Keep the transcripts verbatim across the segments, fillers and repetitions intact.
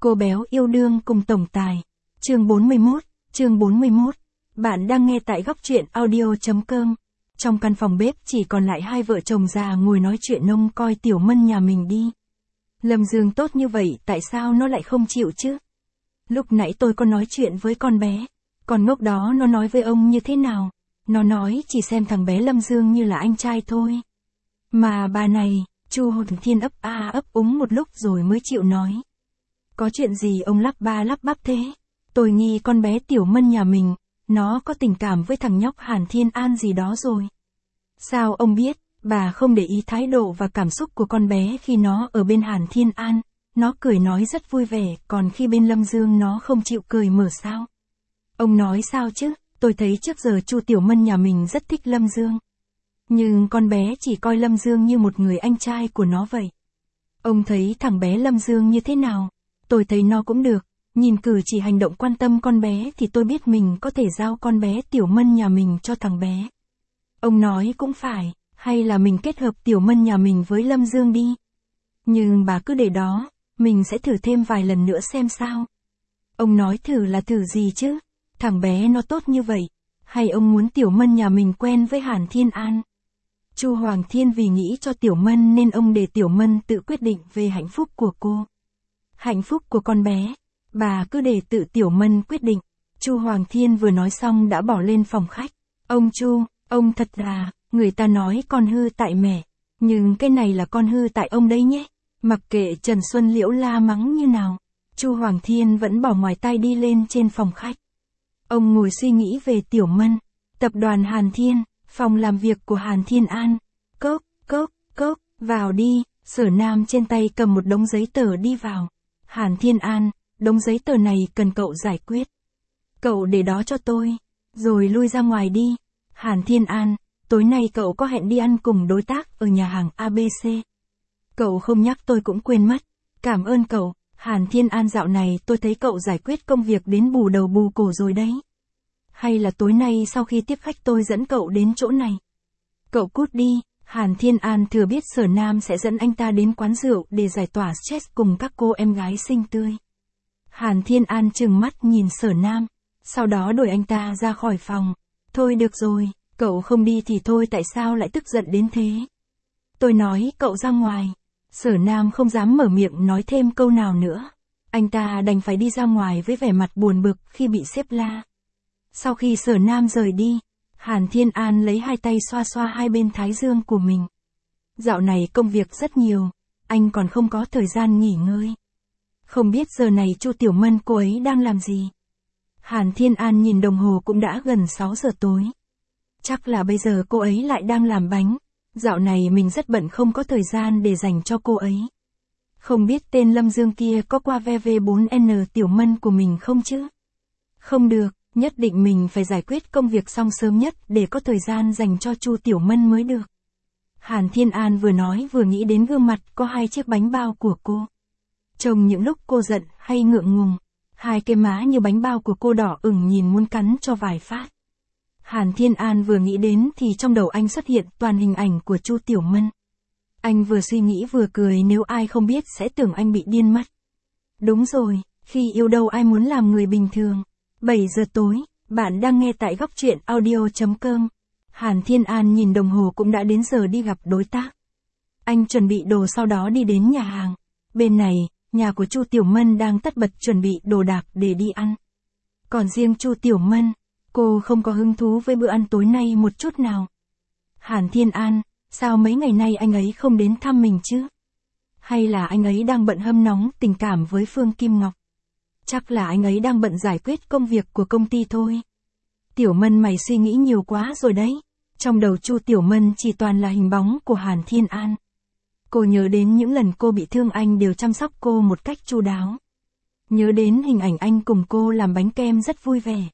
Cô béo yêu đương cùng tổng tài. Chương bốn mươi mốt, chương bốn mươi mốt. Bạn đang nghe tại góc truyện audio.com. Trong căn phòng bếp chỉ còn lại hai vợ chồng già ngồi nói chuyện nông coi Tiểu Mân nhà mình đi. Lâm Dương tốt như vậy tại sao nó lại không chịu chứ? Lúc nãy tôi có nói chuyện với con bé. Con ngốc đó nó nói với ông như thế nào? Nó nói chỉ xem thằng bé Lâm Dương như là anh trai thôi. Mà bà này, Chu Hồn Thiên ấp a ấp úng một lúc rồi mới chịu nói. Có chuyện gì ông lắp ba lắp bắp thế? Tôi nghi con bé Tiểu Mân nhà mình, nó có tình cảm với thằng nhóc Hàn Thiên An gì đó rồi. Sao ông biết? Bà không để ý thái độ và cảm xúc của con bé khi nó ở bên Hàn Thiên An. Nó cười nói rất vui vẻ, còn khi bên Lâm Dương nó không chịu cười mở sao? Ông nói sao chứ? Tôi thấy trước giờ Chu Tiểu Mân nhà mình rất thích Lâm Dương. Nhưng con bé chỉ coi Lâm Dương như một người anh trai của nó vậy. Ông thấy thằng bé Lâm Dương như thế nào? Tôi thấy nó cũng được. Nhìn cử chỉ hành động quan tâm con bé thì tôi biết mình có thể giao con bé Tiểu Mân nhà mình cho thằng bé. Ông nói cũng phải, hay là mình kết hợp Tiểu Mân nhà mình với Lâm Dương đi. Nhưng bà cứ để đó, mình sẽ thử thêm vài lần nữa xem sao. Ông nói thử là thử gì chứ? Thằng bé nó tốt như vậy. Hay ông muốn Tiểu Mân nhà mình quen với Hàn Thiên An? Chu Hoàng Thiên vì nghĩ cho Tiểu Mân nên ông để Tiểu Mân tự quyết định về hạnh phúc của cô. Hạnh phúc của con bé, bà cứ để tự Tiểu Mân quyết định. Chu Hoàng Thiên vừa nói xong đã bỏ lên phòng khách. Ông Chu, ông thật là, người ta nói con hư tại mẹ, nhưng cái này là con hư tại ông đấy nhé. Mặc kệ Trần Xuân Liễu la mắng như nào, Chu Hoàng Thiên vẫn bỏ ngoài tai đi lên trên phòng khách. Ông ngồi suy nghĩ về Tiểu Mân, tập đoàn Hàn Thiên, phòng làm việc của Hàn Thiên An. Cốc, cốc, cốc, vào đi. Sở Nam trên tay cầm một đống giấy tờ đi vào. Hàn Thiên An, đống giấy tờ này cần cậu giải quyết. Cậu để đó cho tôi, rồi lui ra ngoài đi. Hàn Thiên An, tối nay cậu có hẹn đi ăn cùng đối tác ở nhà hàng a bê xê. Cậu không nhắc tôi cũng quên mất. Cảm ơn cậu. Hàn Thiên An, dạo này tôi thấy cậu giải quyết công việc đến bù đầu bù cổ rồi đấy. Hay là tối nay sau khi tiếp khách tôi dẫn cậu đến chỗ này? Cậu cút đi. Hàn Thiên An thừa biết Sở Nam sẽ dẫn anh ta đến quán rượu để giải tỏa stress cùng các cô em gái xinh tươi. Hàn Thiên An trừng mắt nhìn Sở Nam, sau đó đuổi anh ta ra khỏi phòng. Thôi được rồi, cậu không đi thì thôi, tại sao lại tức giận đến thế? Tôi nói cậu ra ngoài. Sở Nam không dám mở miệng nói thêm câu nào nữa. Anh ta đành phải đi ra ngoài với vẻ mặt buồn bực khi bị sếp la. Sau khi Sở Nam rời đi, Hàn Thiên An lấy hai tay xoa xoa hai bên thái dương của mình. Dạo này công việc rất nhiều, anh còn không có thời gian nghỉ ngơi. Không biết giờ này Chu Tiểu Mân cô ấy đang làm gì? Hàn Thiên An nhìn đồng hồ cũng đã gần sáu giờ tối. Chắc là bây giờ cô ấy lại đang làm bánh. Dạo này mình rất bận không có thời gian để dành cho cô ấy. Không biết tên Lâm Dương kia có qua ve vê bốn en Tiểu Mân của mình không chứ? Không được, nhất định mình phải giải quyết công việc xong sớm nhất để có thời gian dành cho Chu Tiểu Mân mới được. Hàn Thiên An vừa nói vừa nghĩ đến gương mặt có hai chiếc bánh bao của cô. Trông những lúc cô giận hay ngượng ngùng, hai cái má như bánh bao của cô đỏ ửng nhìn muốn cắn cho vài phát. Hàn Thiên An vừa nghĩ đến thì trong đầu anh xuất hiện toàn hình ảnh của Chu Tiểu Mân. Anh vừa suy nghĩ vừa cười, nếu ai không biết sẽ tưởng anh bị điên mất. Đúng rồi, khi yêu đâu ai muốn làm người bình thường. bảy giờ tối, bạn đang nghe tại góc truyện audio.com. Hàn Thiên An nhìn đồng hồ cũng đã đến giờ đi gặp đối tác. Anh chuẩn bị đồ sau đó đi đến nhà hàng. Bên này, nhà của Chu Tiểu Mân đang tất bật chuẩn bị đồ đạc để đi ăn. Còn riêng Chu Tiểu Mân, cô không có hứng thú với bữa ăn tối nay một chút nào. Hàn Thiên An, sao mấy ngày nay anh ấy không đến thăm mình chứ? Hay là anh ấy đang bận hâm nóng tình cảm với Phương Kim Ngọc? Chắc là anh ấy đang bận giải quyết công việc của công ty thôi. Tiểu Mân, mày suy nghĩ nhiều quá rồi đấy. Trong đầu Chu Tiểu Mân chỉ toàn là hình bóng của Hàn Thiên An. Cô nhớ đến những lần cô bị thương anh đều chăm sóc cô một cách chu đáo. Nhớ đến hình ảnh anh cùng cô làm bánh kem rất vui vẻ.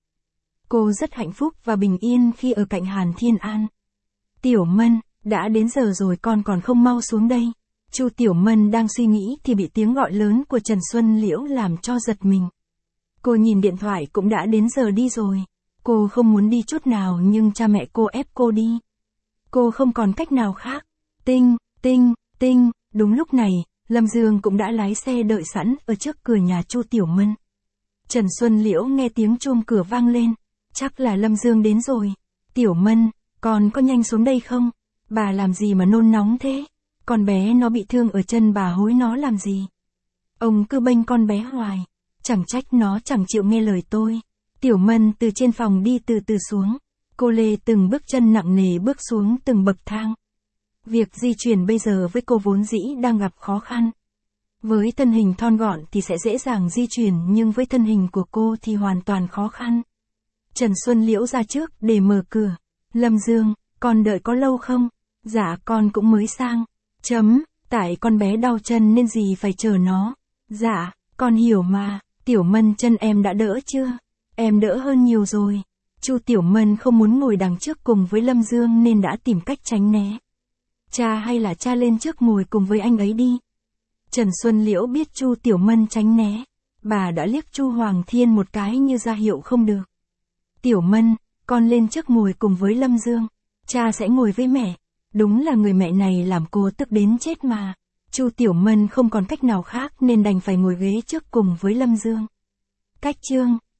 Cô rất hạnh phúc và bình yên khi ở cạnh Hàn Thiên An. Tiểu Mân, đã đến giờ rồi con còn không mau xuống đây. Chu Tiểu Mân đang suy nghĩ thì bị tiếng gọi lớn của Trần Xuân Liễu làm cho giật mình. Cô nhìn điện thoại cũng đã đến giờ đi rồi. Cô không muốn đi chút nào nhưng cha mẹ cô ép cô đi. Cô không còn cách nào khác. Tinh, tinh, tinh, đúng lúc này, Lâm Dương cũng đã lái xe đợi sẵn ở trước cửa nhà Chu Tiểu Mân. Trần Xuân Liễu nghe tiếng chuông cửa vang lên, chắc là Lâm Dương đến rồi. Tiểu Mân, con có nhanh xuống đây không? Bà làm gì mà nôn nóng thế? Con bé nó bị thương ở chân, bà hối nó làm gì? Ông cứ bênh con bé hoài, chẳng trách nó chẳng chịu nghe lời tôi. Tiểu Mân từ trên phòng đi từ từ xuống, cô lê từng bước chân nặng nề bước xuống từng bậc thang. Việc di chuyển bây giờ với cô vốn dĩ đang gặp khó khăn. Với thân hình thon gọn thì sẽ dễ dàng di chuyển, nhưng với thân hình của cô thì hoàn toàn khó khăn. Trần Xuân Liễu ra trước để mở cửa. Lâm Dương, con đợi có lâu không? Dạ con cũng mới sang. Chấm, tại con bé đau chân nên dì phải chờ nó. Dạ, con hiểu mà. Tiểu Mân, chân em đã đỡ chưa? Em đỡ hơn nhiều rồi. Chu Tiểu Mân không muốn ngồi đằng trước cùng với Lâm Dương nên đã tìm cách tránh né. Cha hay là cha lên trước ngồi cùng với anh ấy đi. Trần Xuân Liễu biết Chu Tiểu Mân tránh né. Bà đã liếc Chu Hoàng Thiên một cái như ra hiệu không được. Tiểu Mân, con lên trước ngồi cùng với Lâm Dương. Cha sẽ ngồi với mẹ. Đúng là người mẹ này làm cô tức đến chết mà. Chu Tiểu Mân không còn cách nào khác nên đành phải ngồi ghế trước cùng với Lâm Dương. Cách chương